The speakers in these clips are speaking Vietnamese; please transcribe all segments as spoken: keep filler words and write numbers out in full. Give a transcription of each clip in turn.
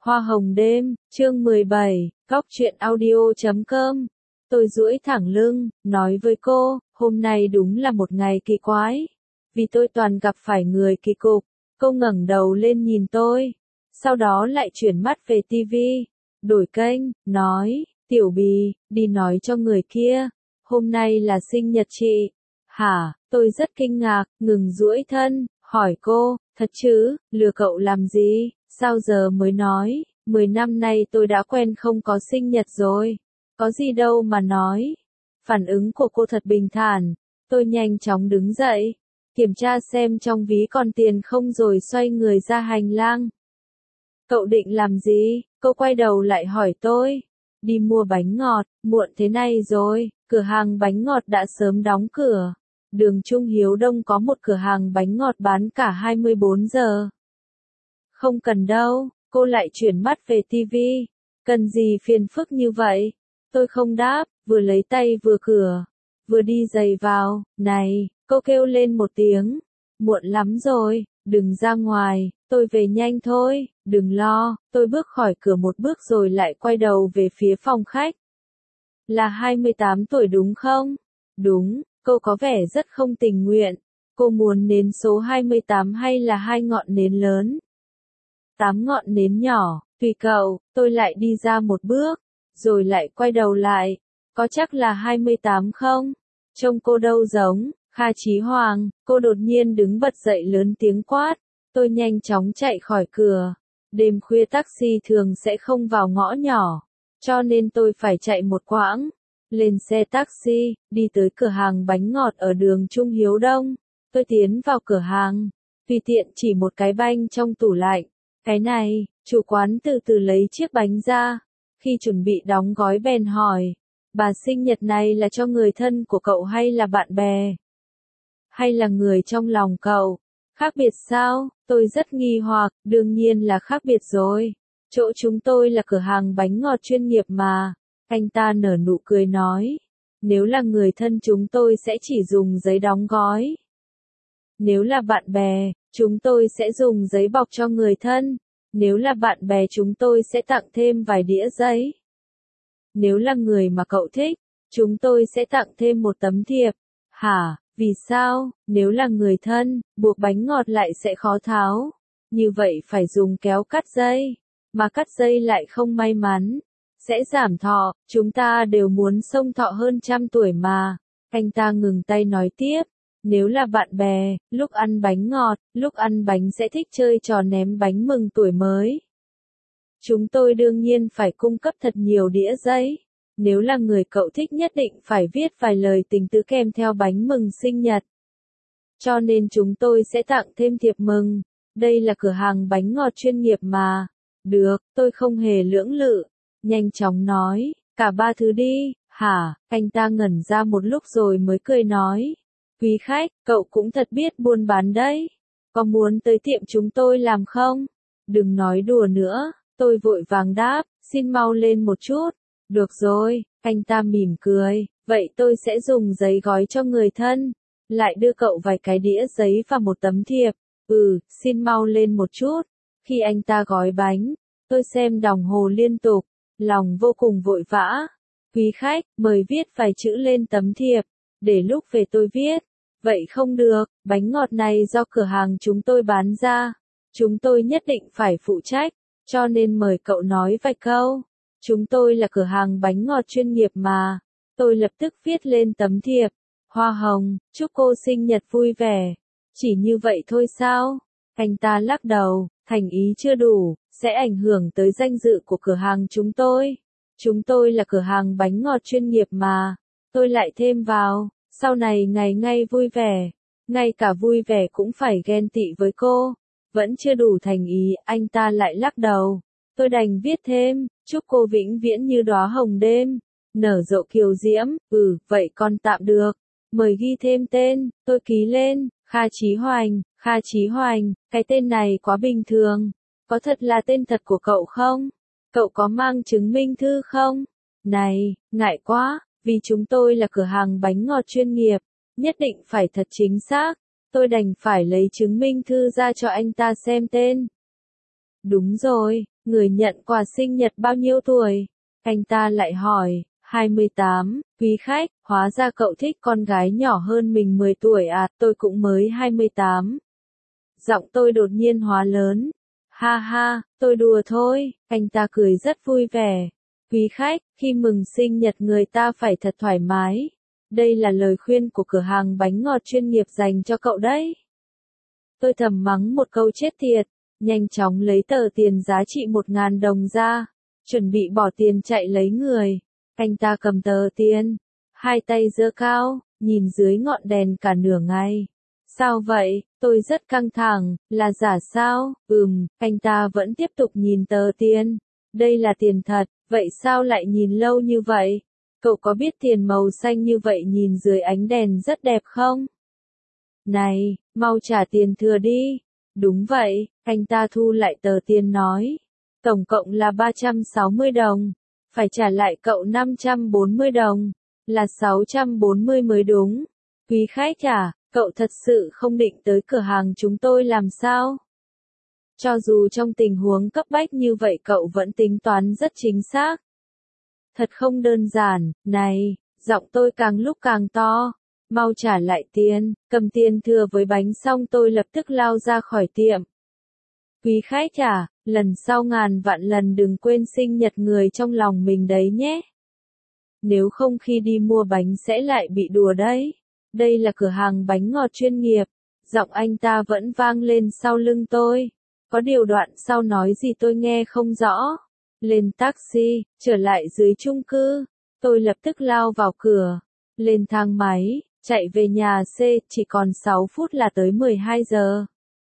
Hoa hồng đêm, chương mười bảy, góc truyện audio chấm com. Tôi duỗi thẳng lưng, nói với cô, hôm nay đúng là một ngày kỳ quái. Vì tôi toàn gặp phải người kỳ cục. Cô ngẩng đầu lên nhìn tôi. Sau đó lại chuyển mắt về tivi. Đổi kênh, nói, Tiểu Bì, đi nói cho người kia. Hôm nay là sinh nhật chị. Hả, tôi rất kinh ngạc, ngừng duỗi thân, hỏi cô, thật chứ, lừa cậu làm gì? Sao giờ mới nói, mười năm nay tôi đã quen không có sinh nhật rồi. Có gì đâu mà nói. Phản ứng của cô thật bình thản. Tôi nhanh chóng đứng dậy. Kiểm tra xem trong ví còn tiền không rồi xoay người ra hành lang. Cậu định làm gì? Cô quay đầu lại hỏi tôi. Đi mua bánh ngọt, muộn thế này rồi, cửa hàng bánh ngọt đã sớm đóng cửa. Đường Trung Hiếu Đông có một cửa hàng bánh ngọt bán cả hai mươi bốn giờ. Không cần đâu, cô lại chuyển mắt về tivi. Cần gì phiền phức như vậy? Tôi không đáp, vừa lấy tay vừa cửa, vừa đi giày vào. Này, cô kêu lên một tiếng. Muộn lắm rồi, đừng ra ngoài, tôi về nhanh thôi, đừng lo. Tôi bước khỏi cửa một bước rồi lại quay đầu về phía phòng khách. Là hai mươi tám tuổi đúng không? Đúng, cô có vẻ rất không tình nguyện. Cô muốn nến số hai mươi tám hay là hai ngọn nến lớn? Tám ngọn nến nhỏ, tùy cậu. Tôi lại đi ra một bước, rồi lại quay đầu lại. Có chắc là hai mươi tám không? Trông cô đâu giống, Kha Chí Hoàng. Cô đột nhiên đứng bật dậy lớn tiếng quát. Tôi nhanh chóng chạy khỏi cửa. Đêm khuya taxi thường sẽ không vào ngõ nhỏ, cho nên tôi phải chạy một quãng. Lên xe taxi, đi tới cửa hàng bánh ngọt ở đường Trung Hiếu Đông. Tôi tiến vào cửa hàng, tùy tiện chỉ một cái banh trong tủ lạnh. Cái này, chủ quán từ từ lấy chiếc bánh ra. Khi chuẩn bị đóng gói bèn hỏi, bà sinh nhật này là cho người thân của cậu hay là bạn bè? Hay là người trong lòng cậu? Khác biệt sao? Tôi rất nghi hoặc, đương nhiên là khác biệt rồi. Chỗ chúng tôi là cửa hàng bánh ngọt chuyên nghiệp mà. Anh ta nở nụ cười nói, nếu là người thân chúng tôi sẽ chỉ dùng giấy đóng gói. Nếu là bạn bè, chúng tôi sẽ dùng giấy bọc cho người thân. Nếu là bạn bè chúng tôi sẽ tặng thêm vài đĩa giấy. Nếu là người mà cậu thích, chúng tôi sẽ tặng thêm một tấm thiệp. Hả, vì sao? Nếu là người thân, buộc bánh ngọt lại sẽ khó tháo. Như vậy phải dùng kéo cắt dây. Mà cắt dây lại không may mắn, sẽ giảm thọ. Chúng ta đều muốn sống thọ hơn trăm tuổi mà. Anh ta ngừng tay nói tiếp. Nếu là bạn bè, lúc ăn bánh ngọt, lúc ăn bánh sẽ thích chơi trò ném bánh mừng tuổi mới. Chúng tôi đương nhiên phải cung cấp thật nhiều đĩa giấy. Nếu là người cậu thích nhất định phải viết vài lời tình tứ kèm theo bánh mừng sinh nhật. Cho nên chúng tôi sẽ tặng thêm thiệp mừng. Đây là cửa hàng bánh ngọt chuyên nghiệp mà. Được, tôi không hề lưỡng lự. Nhanh chóng nói, cả ba thứ đi. Hả, anh ta ngẩn ra một lúc rồi mới cười nói. Quý khách, cậu cũng thật biết buôn bán đấy. Có muốn tới tiệm chúng tôi làm không? Đừng nói đùa nữa, tôi vội vàng đáp, xin mau lên một chút. Được rồi, anh ta mỉm cười, vậy tôi sẽ dùng giấy gói cho người thân. Lại đưa cậu vài cái đĩa giấy và một tấm thiệp. Ừ, xin mau lên một chút. Khi anh ta gói bánh, tôi xem đồng hồ liên tục, lòng vô cùng vội vã. Quý khách, mời viết vài chữ lên tấm thiệp, để lúc về tôi viết. Vậy không được, bánh ngọt này do cửa hàng chúng tôi bán ra. Chúng tôi nhất định phải phụ trách, cho nên mời cậu nói vài câu. Chúng tôi là cửa hàng bánh ngọt chuyên nghiệp mà. Tôi lập tức viết lên tấm thiệp. Hoa hồng, chúc cô sinh nhật vui vẻ. Chỉ như vậy thôi sao? Anh ta lắc đầu, thành ý chưa đủ, sẽ ảnh hưởng tới danh dự của cửa hàng chúng tôi. Chúng tôi là cửa hàng bánh ngọt chuyên nghiệp mà. Tôi lại thêm vào. Sau này ngày ngay vui vẻ, ngay cả vui vẻ cũng phải ghen tị với cô. Vẫn chưa đủ thành ý, anh ta lại lắc đầu. Tôi đành viết thêm, chúc cô vĩnh viễn như đóa hồng đêm, nở rộ kiều diễm. Ừ, vậy còn tạm được. Mời ghi thêm tên, tôi ký lên, Kha Chí Hoành. Kha Chí Hoành, cái tên này quá bình thường. Có thật là tên thật của cậu không? Cậu có mang chứng minh thư không? Này, ngại quá. Vì chúng tôi là cửa hàng bánh ngọt chuyên nghiệp, nhất định phải thật chính xác. Tôi đành phải lấy chứng minh thư ra cho anh ta xem tên. Đúng rồi, người nhận quà sinh nhật bao nhiêu tuổi? Anh ta lại hỏi, hai mươi tám, quý khách, hóa ra cậu thích con gái nhỏ hơn mình mười tuổi à, tôi cũng mới hai mươi tám. Giọng tôi đột nhiên hóa lớn. Ha ha, tôi đùa thôi, anh ta cười rất vui vẻ. Quý khách, khi mừng sinh nhật người ta phải thật thoải mái. Đây là lời khuyên của cửa hàng bánh ngọt chuyên nghiệp dành cho cậu đấy. Tôi thầm mắng một câu chết tiệt, nhanh chóng lấy tờ tiền giá trị một ngàn đồng ra, chuẩn bị bỏ tiền chạy lấy người. Anh ta cầm tờ tiền, hai tay giơ cao, nhìn dưới ngọn đèn cả nửa ngày. Sao vậy, tôi rất căng thẳng, là giả sao? Ừm, anh ta vẫn tiếp tục nhìn tờ tiền. Đây là tiền thật, vậy sao lại nhìn lâu như vậy? Cậu có biết tiền màu xanh như vậy nhìn dưới ánh đèn rất đẹp không? Này, mau trả tiền thừa đi. Đúng vậy, anh ta thu lại tờ tiền nói. Tổng cộng là ba trăm sáu mươi đồng. Phải trả lại cậu năm trăm bốn mươi đồng. Là sáu trăm bốn mươi mới đúng. Quý khách à, cậu thật sự không định tới cửa hàng chúng tôi làm sao? Cho dù trong tình huống cấp bách như vậy cậu vẫn tính toán rất chính xác. Thật không đơn giản, này, giọng tôi càng lúc càng to. Mau trả lại tiền, cầm tiền thừa với bánh xong tôi lập tức lao ra khỏi tiệm. Quý khách à, lần sau ngàn vạn lần đừng quên sinh nhật người trong lòng mình đấy nhé. Nếu không khi đi mua bánh sẽ lại bị đùa đấy. Đây là cửa hàng bánh ngọt chuyên nghiệp. Giọng anh ta vẫn vang lên sau lưng tôi. Có điều đoạn sau nói gì tôi nghe không rõ. Lên taxi, trở lại dưới chung cư. Tôi lập tức lao vào cửa. Lên thang máy, chạy về nhà C, chỉ còn sáu phút là tới mười hai giờ.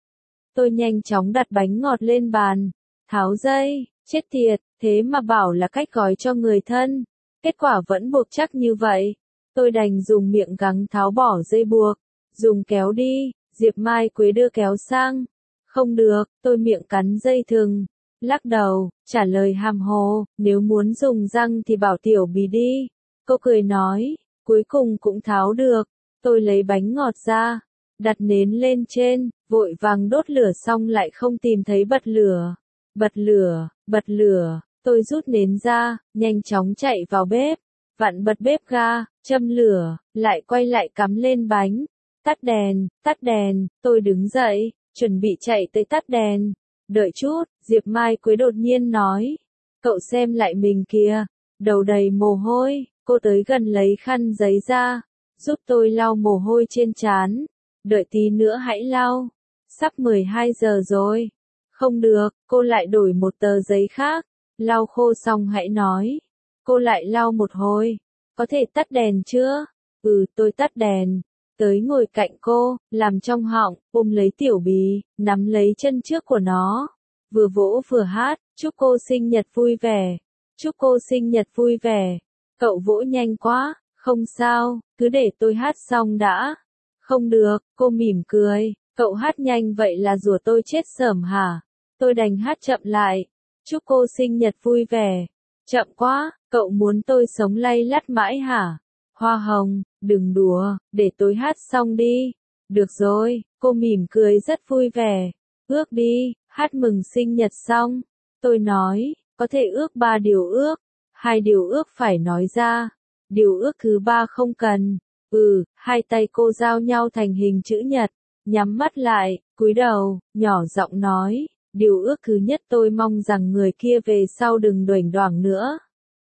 Tôi nhanh chóng đặt bánh ngọt lên bàn. Tháo dây, chết tiệt, thế mà bảo là cách gói cho người thân. Kết quả vẫn buộc chắc như vậy. Tôi đành dùng miệng gắng tháo bỏ dây buộc. Dùng kéo đi, Diệp Mai Quế đưa kéo sang. Không được, tôi miệng cắn dây thừng. Lắc đầu, trả lời hàm hồ, nếu muốn dùng răng thì bảo Tiểu Bì đi. Cô cười nói, cuối cùng cũng tháo được. Tôi lấy bánh ngọt ra, đặt nến lên trên, vội vàng đốt lửa xong lại không tìm thấy bật lửa. Bật lửa, bật lửa, tôi rút nến ra, nhanh chóng chạy vào bếp, vặn bật bếp ga, châm lửa, lại quay lại cắm lên bánh. Tắt đèn, tắt đèn, tôi đứng dậy, chuẩn bị chạy tới tắt đèn. Đợi chút, Diệp Mai Quế đột nhiên nói. Cậu xem lại mình kìa, đầu đầy mồ hôi, cô tới gần lấy khăn giấy ra, giúp tôi lau mồ hôi trên trán. Đợi tí nữa hãy lau. Sắp mười hai giờ rồi. Không được, cô lại đổi một tờ giấy khác. Lau khô xong hãy nói. Cô lại lau một hồi. Có thể tắt đèn chưa? Ừ, tôi tắt đèn. Tới ngồi cạnh cô, làm trong họng, ôm lấy Tiểu Bì, nắm lấy chân trước của nó. Vừa vỗ vừa hát, chúc cô sinh nhật vui vẻ. Chúc cô sinh nhật vui vẻ. Cậu vỗ nhanh quá, không sao, cứ để tôi hát xong đã. Không được, cô mỉm cười, cậu hát nhanh vậy là rủa tôi chết sởm hả? Tôi đành hát chậm lại. Chúc cô sinh nhật vui vẻ. Chậm quá, cậu muốn tôi sống lay lắt mãi hả? Hoa hồng, đừng đùa, để tôi hát xong đi. Được rồi, cô mỉm cười rất vui vẻ. Ước đi, hát mừng sinh nhật xong. Tôi nói, có thể ước ba điều ước. Hai điều ước phải nói ra. Điều ước thứ ba không cần. Ừ, hai tay cô giao nhau thành hình chữ nhật. Nhắm mắt lại, cúi đầu, nhỏ giọng nói. Điều ước thứ nhất tôi mong rằng người kia về sau đừng đuểnh đoảng nữa.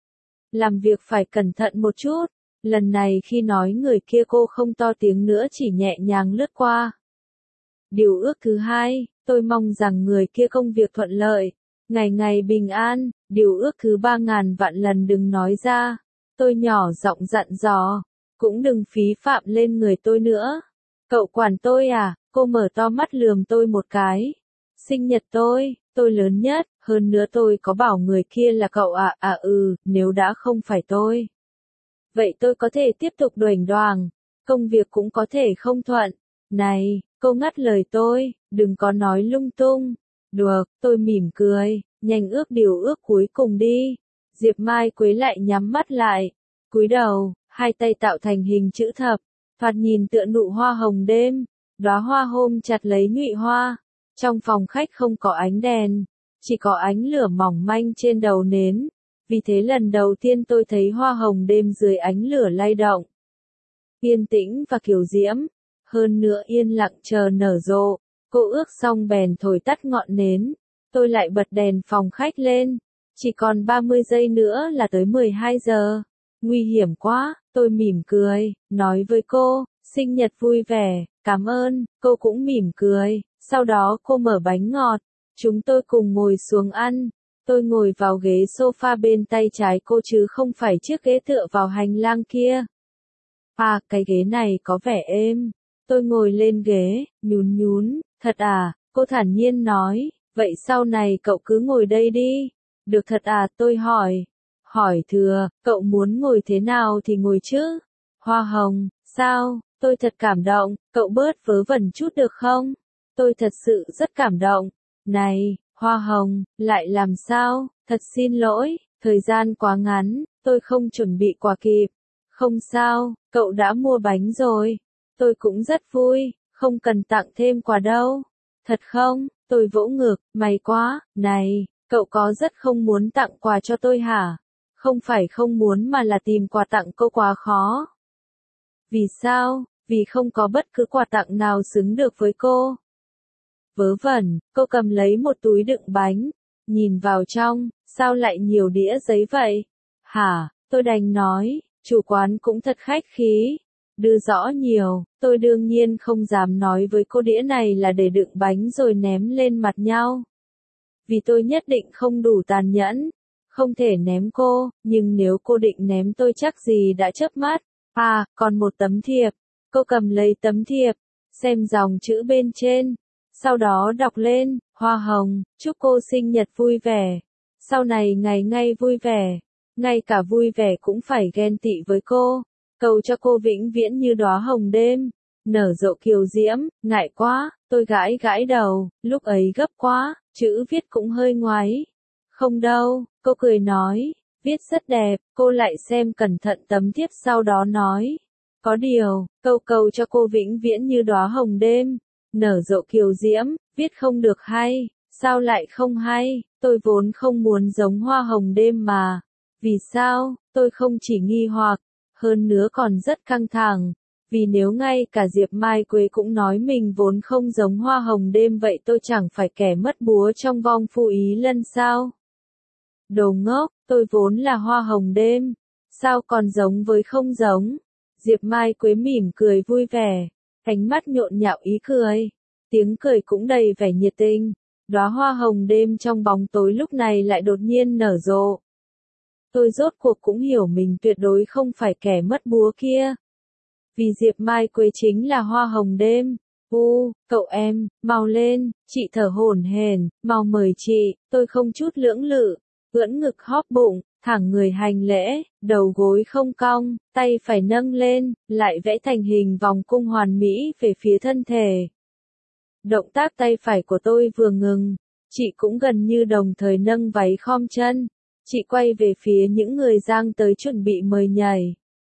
Làm việc phải cẩn thận một chút. Lần này khi nói người kia cô không to tiếng nữa chỉ nhẹ nhàng lướt qua. Điều ước thứ hai, tôi mong rằng người kia công việc thuận lợi, ngày ngày bình an. Điều ước thứ ba ngàn vạn lần đừng nói ra. Tôi nhỏ giọng dặn dò, cũng đừng phí phạm lên người tôi nữa. Cậu quản tôi à? Cô mở to mắt lườm tôi một cái. Sinh nhật tôi, tôi lớn nhất, hơn nữa tôi có bảo người kia là cậu à? À ừ, nếu đã không phải tôi. Vậy tôi có thể tiếp tục đuểnh đoàng, công việc cũng có thể không thuận. Này, cô ngắt lời tôi, đừng có nói lung tung. Được, tôi mỉm cười, nhanh ước điều ước cuối cùng đi. Diệp Mai Quế lại nhắm mắt lại, cúi đầu, hai tay tạo thành hình chữ thập, thoạt nhìn tựa nụ hoa hồng đêm, đóa hoa hôm chặt lấy nhụy hoa. Trong phòng khách không có ánh đèn, chỉ có ánh lửa mỏng manh trên đầu nến. Vì thế lần đầu tiên tôi thấy hoa hồng đêm dưới ánh lửa lay động. Yên tĩnh và kiều diễm, hơn nữa yên lặng chờ nở rộ. Cô ước xong bèn thổi tắt ngọn nến. Tôi lại bật đèn phòng khách lên. Chỉ còn ba mươi giây nữa là tới mười hai giờ. Nguy hiểm quá, tôi mỉm cười, nói với cô, sinh nhật vui vẻ, cảm ơn, cô cũng mỉm cười. Sau đó cô mở bánh ngọt. Chúng tôi cùng ngồi xuống ăn. Tôi ngồi vào ghế sofa bên tay trái cô chứ không phải chiếc ghế tựa vào hành lang kia. À, cái ghế này có vẻ êm. Tôi ngồi lên ghế, nhún nhún, thật à, cô thản nhiên nói, vậy sau này cậu cứ ngồi đây đi. Được thật à, tôi hỏi. Hỏi thừa, cậu muốn ngồi thế nào thì ngồi chứ. Hoa hồng, sao, tôi thật cảm động, cậu bớt vớ vẩn chút được không? Tôi thật sự rất cảm động. Này, hoa hồng, lại làm sao, thật xin lỗi, thời gian quá ngắn, tôi không chuẩn bị quà kịp. Không sao, cậu đã mua bánh rồi. Tôi cũng rất vui, không cần tặng thêm quà đâu. Thật không? Tôi vỗ ngực, may quá, này, cậu có rất không muốn tặng quà cho tôi hả? Không phải không muốn mà là tìm quà tặng cô quá khó. Vì sao? Vì không có bất cứ quà tặng nào xứng được với cô. Vớ vẩn, cô cầm lấy một túi đựng bánh, nhìn vào trong, sao lại nhiều đĩa giấy vậy? Hả? Tôi đành nói, chủ quán cũng thật khách khí. Đưa rõ nhiều, tôi đương nhiên không dám nói với cô đĩa này là để đựng bánh rồi ném lên mặt nhau. Vì tôi nhất định không đủ tàn nhẫn, không thể ném cô, nhưng nếu cô định ném tôi chắc gì đã chớp mắt. À, còn một tấm thiệp. Cô cầm lấy tấm thiệp, xem dòng chữ bên trên, sau đó đọc lên, hoa hồng, chúc cô sinh nhật vui vẻ. Sau này ngày ngày vui vẻ, ngay cả vui vẻ cũng phải ghen tị với cô. Cầu cho cô vĩnh viễn như đóa hồng đêm, nở rộ kiều diễm, ngại quá, tôi gãi gãi đầu, lúc ấy gấp quá, chữ viết cũng hơi ngoáy. Không đâu, cô cười nói, viết rất đẹp, cô lại xem cẩn thận tấm thiếp sau đó nói. Có điều, câu cầu cho cô vĩnh viễn như đóa hồng đêm, nở rộ kiều diễm, viết không được hay, sao lại không hay, tôi vốn không muốn giống hoa hồng đêm mà. Vì sao, tôi không chỉ nghi hoặc, hơn nữa còn rất căng thẳng, vì nếu ngay cả Diệp Mai Quế cũng nói mình vốn không giống hoa hồng đêm vậy tôi chẳng phải kẻ mất búa trong vong phu ý lân sao? Đồ ngốc, tôi vốn là hoa hồng đêm, sao còn giống với không giống? Diệp Mai Quế mỉm cười vui vẻ, ánh mắt nhộn nhạo ý cười, tiếng cười cũng đầy vẻ nhiệt tình, đóa hoa hồng đêm trong bóng tối lúc này lại đột nhiên nở rộ. Tôi rốt cuộc cũng hiểu mình tuyệt đối không phải kẻ mất búa kia. Vì Diệp Mai Quế chính là hoa hồng đêm. U, cậu em, mau lên, chị thở hổn hển, mau mời chị, tôi không chút lưỡng lự, ưỡn ngực hóp bụng, thẳng người hành lễ, đầu gối không cong, tay phải nâng lên, lại vẽ thành hình vòng cung hoàn mỹ về phía thân thể. Động tác tay phải của tôi vừa ngừng, chị cũng gần như đồng thời nâng váy khom chân. Chị quay về phía những người giang tới chuẩn bị mời nhảy.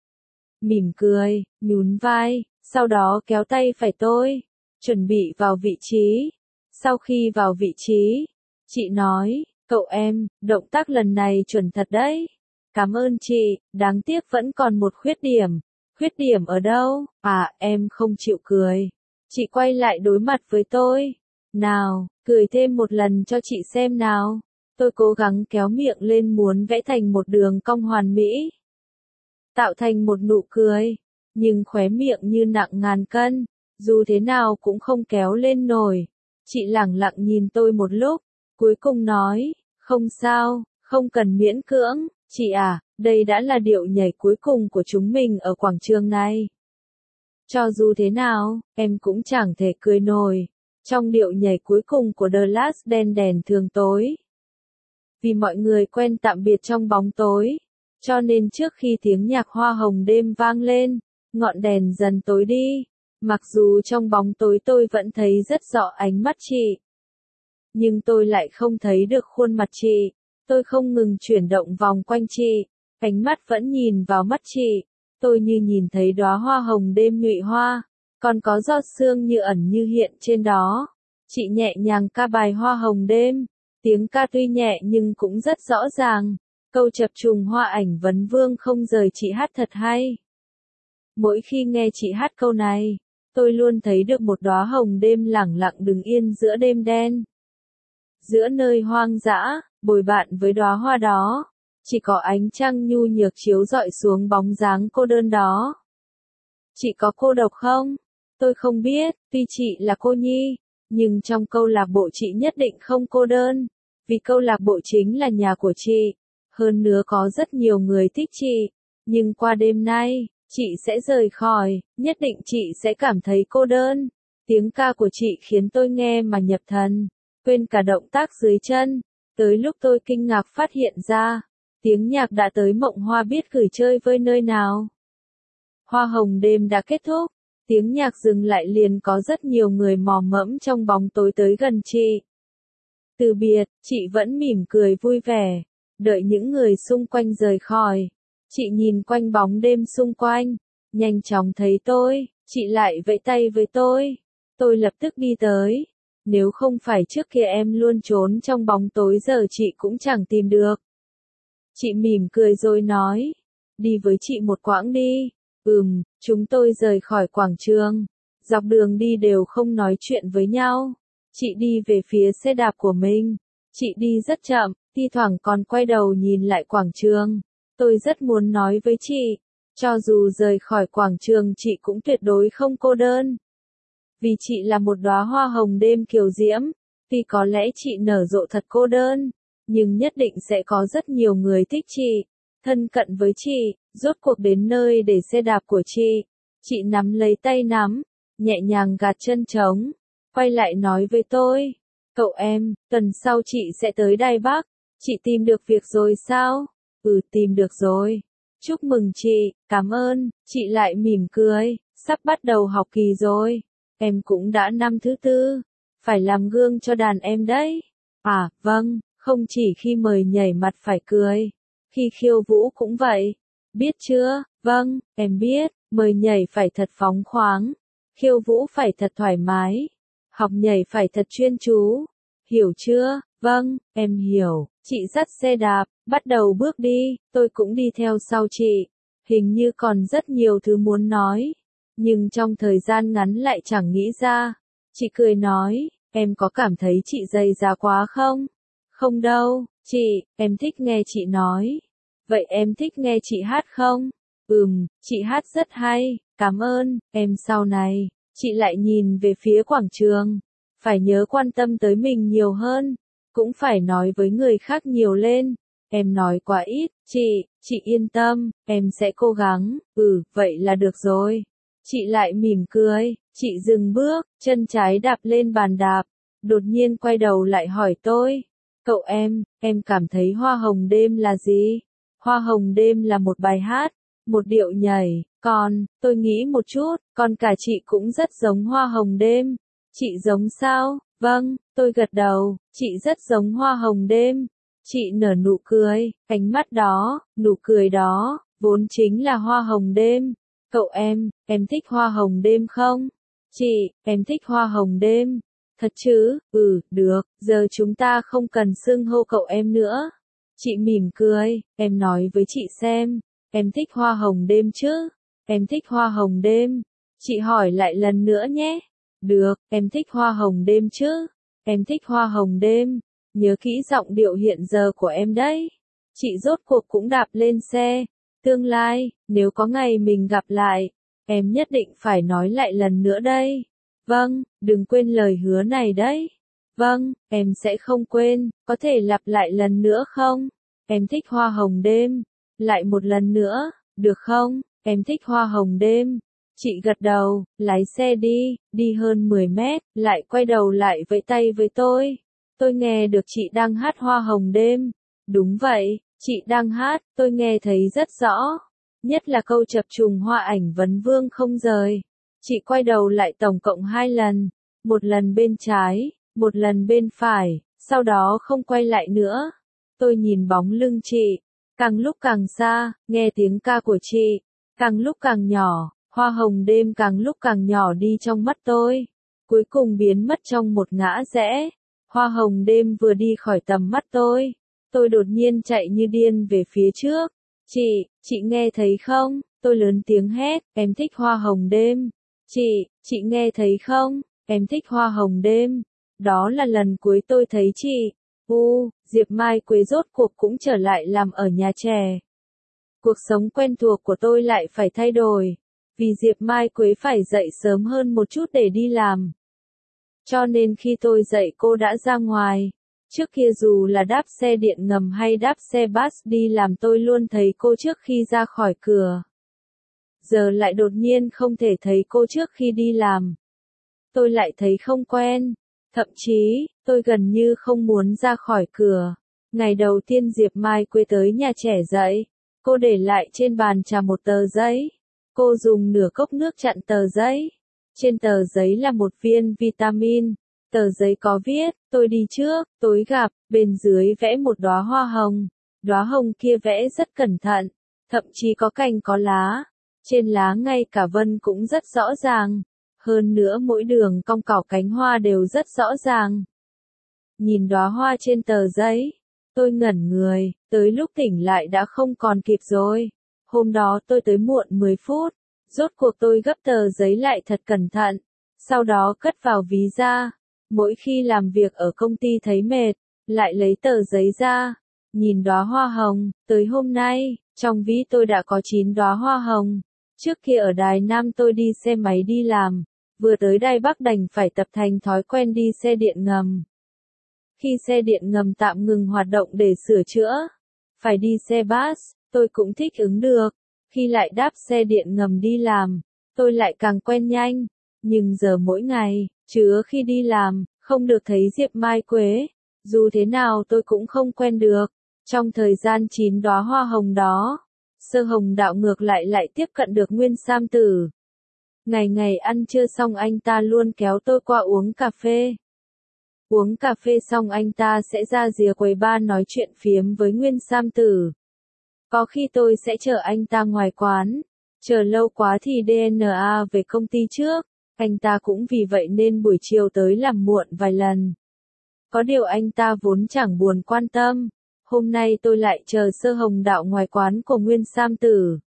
Mỉm cười, nhún vai, sau đó kéo tay phải tôi, chuẩn bị vào vị trí. Sau khi vào vị trí, chị nói, cậu em, động tác lần này chuẩn thật đấy. Cảm ơn chị, đáng tiếc vẫn còn một khuyết điểm. Khuyết điểm ở đâu? À, em không chịu cười. Chị quay lại đối mặt với tôi. Nào, cười thêm một lần cho chị xem nào. Tôi cố gắng kéo miệng lên muốn vẽ thành một đường cong hoàn mỹ. Tạo thành một nụ cười. Nhưng khóe miệng như nặng ngàn cân. Dù thế nào cũng không kéo lên nổi. Chị lẳng lặng nhìn tôi một lúc. Cuối cùng nói, không sao, không cần miễn cưỡng. Chị à, đây đã là điệu nhảy cuối cùng của chúng mình ở quảng trường này. Cho dù thế nào, em cũng chẳng thể cười nổi. Trong điệu nhảy cuối cùng của The Last Dance đèn thường tối. Vì mọi người quen tạm biệt trong bóng tối, cho nên trước khi tiếng nhạc hoa hồng đêm vang lên, ngọn đèn dần tối đi. Mặc dù trong bóng tối tôi vẫn thấy rất rõ ánh mắt chị, nhưng tôi lại không thấy được khuôn mặt chị. Tôi không ngừng chuyển động vòng quanh chị, ánh mắt vẫn nhìn vào mắt chị. Tôi như nhìn thấy đóa hoa hồng đêm nhụy hoa, còn có giọt sương như ẩn như hiện trên đó. Chị nhẹ nhàng ca bài hoa hồng đêm. Tiếng ca tuy nhẹ nhưng cũng rất rõ ràng. Câu chập trùng hoa ảnh vấn vương không rời chị hát thật hay. Mỗi khi nghe chị hát câu này, tôi luôn thấy được một đóa hồng đêm lẳng lặng đứng yên giữa đêm đen. Giữa nơi hoang dã, bồi bạn với đóa hoa đó, chỉ có ánh trăng nhu nhược chiếu rọi xuống bóng dáng cô đơn đó. Chị có cô độc không? Tôi không biết, tuy chị là cô nhi, nhưng trong câu lạc bộ chị nhất định không cô đơn, vì câu lạc bộ chính là nhà của chị. Hơn nữa có rất nhiều người thích chị, nhưng qua đêm nay, chị sẽ rời khỏi, nhất định chị sẽ cảm thấy cô đơn. Tiếng ca của chị khiến tôi nghe mà nhập thần, quên cả động tác dưới chân. Tới lúc tôi kinh ngạc phát hiện ra, tiếng nhạc đã tới Mộng Hoa biết gửi chơi với nơi nào. Hoa hồng đêm đã kết thúc, tiếng nhạc dừng lại liền có rất nhiều người mò mẫm trong bóng tối tới gần chị. Từ biệt, chị vẫn mỉm cười vui vẻ, đợi những người xung quanh rời khỏi. Chị nhìn quanh bóng đêm xung quanh, nhanh chóng thấy tôi, chị lại vẫy tay với tôi. Tôi lập tức đi tới. Nếu không phải trước kia em luôn trốn trong bóng tối giờ chị cũng chẳng tìm được. Chị mỉm cười rồi nói, đi với chị một quãng đi. Ừm, chúng tôi rời khỏi quảng trường. Dọc đường đi đều không nói chuyện với nhau. Chị đi về phía xe đạp của mình. Chị đi rất chậm, thi thoảng còn quay đầu nhìn lại quảng trường. Tôi rất muốn nói với chị, cho dù rời khỏi quảng trường chị cũng tuyệt đối không cô đơn. Vì chị là một đóa hoa hồng đêm kiều diễm, tuy có lẽ chị nở rộ thật cô đơn, nhưng nhất định sẽ có rất nhiều người thích chị, thân cận với chị, rốt cuộc đến nơi để xe đạp của chị. Chị nắm lấy tay nắm, nhẹ nhàng gạt chân trống, quay lại nói với tôi, cậu em, tuần sau chị sẽ tới Đài Bắc, chị tìm được việc rồi sao? Ừ, tìm được rồi. Chúc mừng chị, cảm ơn. Chị lại mỉm cười, sắp bắt đầu học kỳ rồi. Em cũng đã năm thứ tư, phải làm gương cho đàn em đấy. À, vâng, không chỉ khi mời nhảy mặt phải cười, khi khiêu vũ cũng vậy. Biết chưa? Vâng, em biết, mời nhảy phải thật phóng khoáng, khiêu vũ phải thật thoải mái, học nhảy phải thật chuyên chú. Hiểu chưa? Vâng, em hiểu. Chị dắt xe đạp, bắt đầu bước đi, tôi cũng đi theo sau chị. Hình như còn rất nhiều thứ muốn nói, nhưng trong thời gian ngắn lại chẳng nghĩ ra. Chị cười nói, em có cảm thấy chị dày dà quá không? Không đâu, chị, em thích nghe chị nói. Vậy em thích nghe chị hát không? Ừm, chị hát rất hay, cảm ơn, em sau này. Chị lại nhìn về phía quảng trường. Phải nhớ quan tâm tới mình nhiều hơn, cũng phải nói với người khác nhiều lên. Em nói quá ít, chị, chị yên tâm, em sẽ cố gắng. Ừ, vậy là được rồi. Chị lại mỉm cười, chị dừng bước, chân trái đạp lên bàn đạp, đột nhiên quay đầu lại hỏi tôi, cậu em, em cảm thấy hoa hồng đêm là gì? Hoa hồng đêm là một bài hát, một điệu nhảy, còn, tôi nghĩ một chút, còn cả chị cũng rất giống hoa hồng đêm. Chị giống sao? Vâng, tôi gật đầu, chị rất giống hoa hồng đêm. Chị nở nụ cười, ánh mắt đó, nụ cười đó, vốn chính là hoa hồng đêm. Cậu em, em thích hoa hồng đêm không? Chị, em thích hoa hồng đêm. Thật chứ? Ừ, được, giờ chúng ta không cần xưng hô cậu em nữa. Chị mỉm cười, em nói với chị xem, em thích hoa hồng đêm chứ? Em thích hoa hồng đêm. Chị hỏi lại lần nữa nhé. Được, em thích hoa hồng đêm chứ? Em thích hoa hồng đêm. Nhớ kỹ giọng điệu hiện giờ của em đấy. Chị rốt cuộc cũng đạp lên xe. Tương lai, nếu có ngày mình gặp lại, em nhất định phải nói lại lần nữa đây. Vâng, đừng quên lời hứa này đấy. Vâng, em sẽ không quên, có thể lặp lại lần nữa không? Em thích hoa hồng đêm. Lại một lần nữa, được không? Em thích hoa hồng đêm. Chị gật đầu, lái xe đi, đi hơn mười mét, lại quay đầu lại vẫy tay với tôi. Tôi nghe được chị đang hát hoa hồng đêm. Đúng vậy, chị đang hát, tôi nghe thấy rất rõ. Nhất là câu chập trùng hoa ảnh vấn vương không rời. Chị quay đầu lại tổng cộng hai lần. Một lần bên trái, một lần bên phải, sau đó không quay lại nữa. Tôi nhìn bóng lưng chị, càng lúc càng xa, nghe tiếng ca của chị, càng lúc càng nhỏ. Hoa hồng đêm càng lúc càng nhỏ đi trong mắt tôi, cuối cùng biến mất trong một ngã rẽ. Hoa hồng đêm vừa đi khỏi tầm mắt tôi. Tôi đột nhiên chạy như điên về phía trước. Chị, chị nghe thấy không? Tôi lớn tiếng hét, em thích hoa hồng đêm. Chị, chị nghe thấy không? Em thích hoa hồng đêm. Đó là lần cuối tôi thấy chị. U, Diệp Mai Quế rốt cuộc cũng trở lại làm ở nhà trẻ. Cuộc sống quen thuộc của tôi lại phải thay đổi. Vì Diệp Mai Quế phải dậy sớm hơn một chút để đi làm. Cho nên khi tôi dậy cô đã ra ngoài. Trước kia dù là đáp xe điện ngầm hay đáp xe bus đi làm tôi luôn thấy cô trước khi ra khỏi cửa. Giờ lại đột nhiên không thể thấy cô trước khi đi làm. Tôi lại thấy không quen. Thậm chí, tôi gần như không muốn ra khỏi cửa. Ngày đầu tiên Diệp Mai Quế tới nhà trẻ dậy, cô để lại trên bàn trà một tờ giấy. Cô dùng nửa cốc nước chặn tờ giấy. Trên tờ giấy là một viên vitamin. Tờ giấy có viết, tôi đi trước, tối gặp, bên dưới vẽ một đóa hoa hồng. Đóa hồng kia vẽ rất cẩn thận, thậm chí có cành có lá. Trên lá ngay cả vân cũng rất rõ ràng. Hơn nữa mỗi đường cong cỏ cánh hoa đều rất rõ ràng. Nhìn đóa hoa trên tờ giấy, tôi ngẩn người, tới lúc tỉnh lại đã không còn kịp rồi. Hôm đó tôi tới muộn mười phút, rốt cuộc tôi gấp tờ giấy lại thật cẩn thận, sau đó cất vào ví ra. Mỗi khi làm việc ở công ty thấy mệt, lại lấy tờ giấy ra, nhìn đóa hoa hồng. Tới hôm nay, trong ví tôi đã có chín đóa hoa hồng. Trước kia ở Đài Nam tôi đi xe máy đi làm, vừa tới Đài Bắc đành phải tập thành thói quen đi xe điện ngầm. Khi xe điện ngầm tạm ngừng hoạt động để sửa chữa, phải đi xe bus, tôi cũng thích ứng được. Khi lại đáp xe điện ngầm đi làm, tôi lại càng quen nhanh. Nhưng giờ mỗi ngày, chứa khi đi làm, không được thấy Diệp Mai Quế. Dù thế nào tôi cũng không quen được. Trong thời gian chín đóa hoa hồng đó, Sơ Hồng Đạo ngược lại lại tiếp cận được Nguyên Sam Tử. Ngày ngày ăn trưa xong anh ta luôn kéo tôi qua uống cà phê. Uống cà phê xong anh ta sẽ ra rìa quầy bar nói chuyện phiếm với Nguyên Sam Tử. Có khi tôi sẽ chờ anh ta ngoài quán. Chờ lâu quá thì đê en a về công ty trước. Anh ta cũng vì vậy nên buổi chiều tới làm muộn vài lần. Có điều anh ta vốn chẳng buồn quan tâm. Hôm nay tôi lại chờ Sơ Hồng Đạo ngoài quán của Nguyên Sam Tử.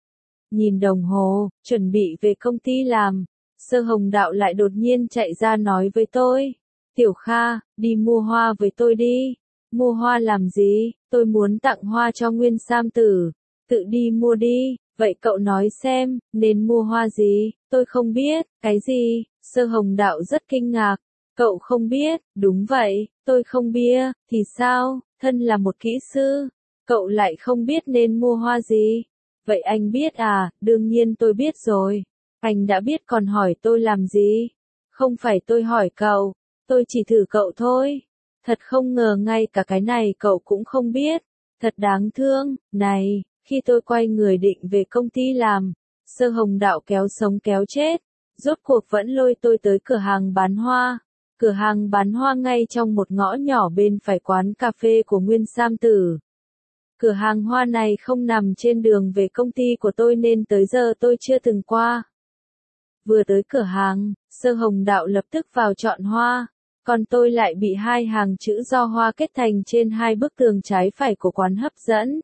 Nhìn đồng hồ, chuẩn bị về công ty làm. Sơ Hồng Đạo lại đột nhiên chạy ra nói với tôi. Tiểu Kha, đi mua hoa với tôi đi. Mua hoa làm gì? Tôi muốn tặng hoa cho Nguyên Sam Tử. Tự đi mua đi. Vậy cậu nói xem, nên mua hoa gì? Tôi không biết. Cái gì? Sơ Hồng Đạo rất kinh ngạc. Cậu không biết? Đúng vậy, tôi không biết. Thì sao? Thân là một kỹ sư. Cậu lại không biết nên mua hoa gì? Vậy anh biết à? Đương nhiên tôi biết rồi. Anh đã biết còn hỏi tôi làm gì? Không phải tôi hỏi cậu. Tôi chỉ thử cậu thôi. Thật không ngờ ngay cả cái này cậu cũng không biết. Thật đáng thương. Này, khi tôi quay người định về công ty làm, Sơ Hồng Đạo kéo sống kéo chết. Rốt cuộc vẫn lôi tôi tới cửa hàng bán hoa. Cửa hàng bán hoa ngay trong một ngõ nhỏ bên phải quán cà phê của Nguyên Sam Tử. Cửa hàng hoa này không nằm trên đường về công ty của tôi nên tới giờ tôi chưa từng qua. Vừa tới cửa hàng, Sơ Hồng Đạo lập tức vào chọn hoa, còn tôi lại bị hai hàng chữ do hoa kết thành trên hai bức tường trái phải của quán hấp dẫn.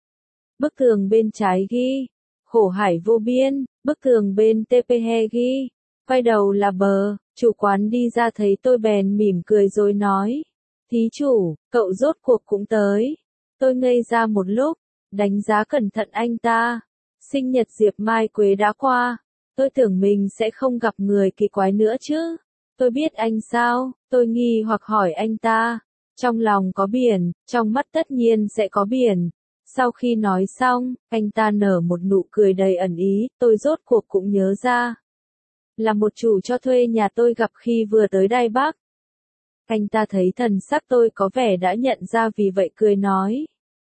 Bức tường bên trái ghi, khổ hải vô biên, bức tường bên tê pê he ghi, quay đầu là bờ. Chủ quán đi ra thấy tôi bèn mỉm cười rồi nói. Thí chủ, cậu rốt cuộc cũng tới. Tôi ngây ra một lúc, đánh giá cẩn thận anh ta. Sinh nhật Diệp Mai Quế đã qua. Tôi tưởng mình sẽ không gặp người kỳ quái nữa chứ. Tôi biết anh sao? Tôi nghi hoặc hỏi anh ta. Trong lòng có biển, trong mắt tất nhiên sẽ có biển. Sau khi nói xong, anh ta nở một nụ cười đầy ẩn ý, tôi rốt cuộc cũng nhớ ra. Là một chủ cho thuê nhà tôi gặp khi vừa tới Đài Bắc. Anh ta thấy thần sắc tôi có vẻ đã nhận ra vì vậy cười nói.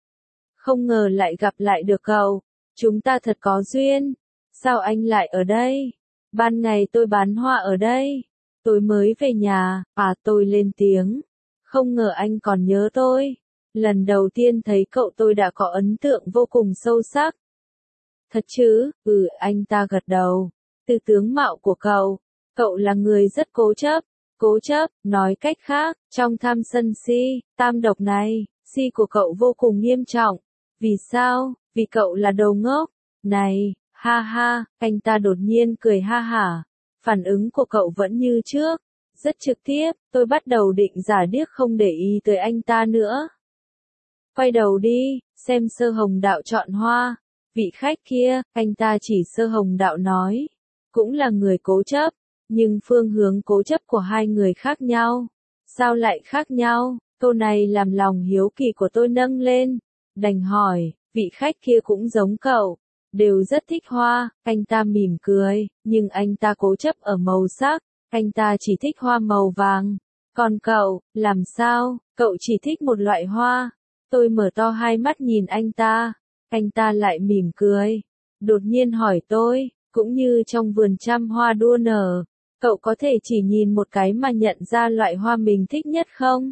Không ngờ lại gặp lại được cậu. Chúng ta thật có duyên. Sao anh lại ở đây? Ban ngày tôi bán hoa ở đây. Tôi mới về nhà, à tôi lên tiếng. Không ngờ anh còn nhớ tôi. Lần đầu tiên thấy cậu tôi đã có ấn tượng vô cùng sâu sắc. Thật chứ? Ừ, anh ta gật đầu. Từ tướng mạo của cậu, cậu là người rất cố chấp. Cố chấp, nói cách khác, trong tham sân si, tam độc này, si của cậu vô cùng nghiêm trọng. Vì sao? Vì cậu là đồ ngốc. Này, ha ha, anh ta đột nhiên cười ha hả. Phản ứng của cậu vẫn như trước, rất trực tiếp, tôi bắt đầu định giả điếc không để ý tới anh ta nữa. Quay đầu đi, xem Sơ Hồng Đạo chọn hoa. Vị khách kia, anh ta chỉ Sơ Hồng Đạo nói, cũng là người cố chấp, nhưng phương hướng cố chấp của hai người khác nhau. Sao lại khác nhau? Câu này làm lòng hiếu kỳ của tôi nâng lên, đành hỏi, vị khách kia cũng giống cậu, đều rất thích hoa. Anh ta mỉm cười, nhưng anh ta cố chấp ở màu sắc, anh ta chỉ thích hoa màu vàng. Còn cậu, làm sao, cậu chỉ thích một loại hoa? Tôi mở to hai mắt nhìn anh ta, anh ta lại mỉm cười, đột nhiên hỏi tôi, cũng như trong vườn trăm hoa đua nở, cậu có thể chỉ nhìn một cái mà nhận ra loại hoa mình thích nhất không?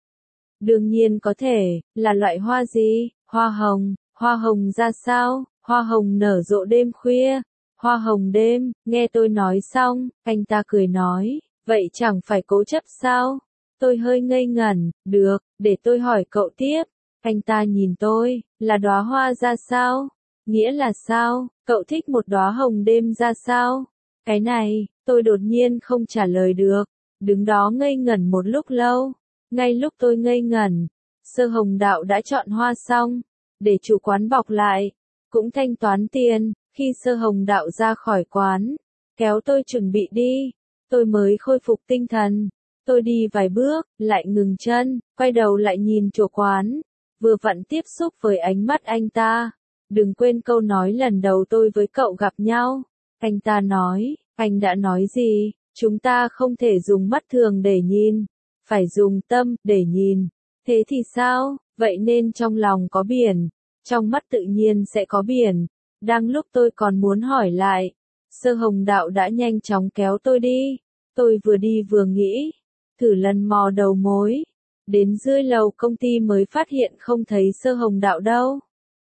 Đương nhiên có thể, là loại hoa gì? Hoa hồng, hoa hồng ra sao? Hoa hồng nở rộ đêm khuya, hoa hồng đêm. Nghe tôi nói xong, anh ta cười nói, vậy chẳng phải cố chấp sao? Tôi hơi ngây ngẩn, được, để tôi hỏi cậu tiếp. Anh ta nhìn tôi, là đóa hoa ra sao? Nghĩa là sao? Cậu thích một đóa hồng đêm ra sao? Cái này, tôi đột nhiên không trả lời được, đứng đó ngây ngẩn một lúc lâu. Ngay lúc tôi ngây ngẩn, Sơ Hồng Đạo đã chọn hoa xong, để chủ quán bọc lại, cũng thanh toán tiền. Khi Sơ Hồng Đạo ra khỏi quán, kéo tôi chuẩn bị đi, tôi mới khôi phục tinh thần. Tôi đi vài bước, lại ngừng chân, quay đầu lại nhìn chủ quán, vừa vặn tiếp xúc với ánh mắt anh ta. Đừng quên câu nói lần đầu tôi với cậu gặp nhau. Anh ta nói, anh đã nói gì? Chúng ta không thể dùng mắt thường để nhìn, phải dùng tâm để nhìn. Thế thì sao? Vậy nên trong lòng có biển, trong mắt tự nhiên sẽ có biển. Đang lúc tôi còn muốn hỏi lại, Sơ Hồng Đạo đã nhanh chóng kéo tôi đi. Tôi vừa đi vừa nghĩ, thử lần mò đầu mối. Đến dưới lầu công ty mới phát hiện không thấy Sơ Hồng Đạo đâu.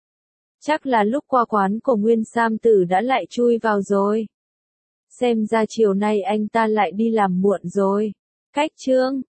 Chắc là lúc qua quán của Nguyên Sam Tử đã lại chui vào rồi. Xem ra chiều nay anh ta lại đi làm muộn rồi. Cách chương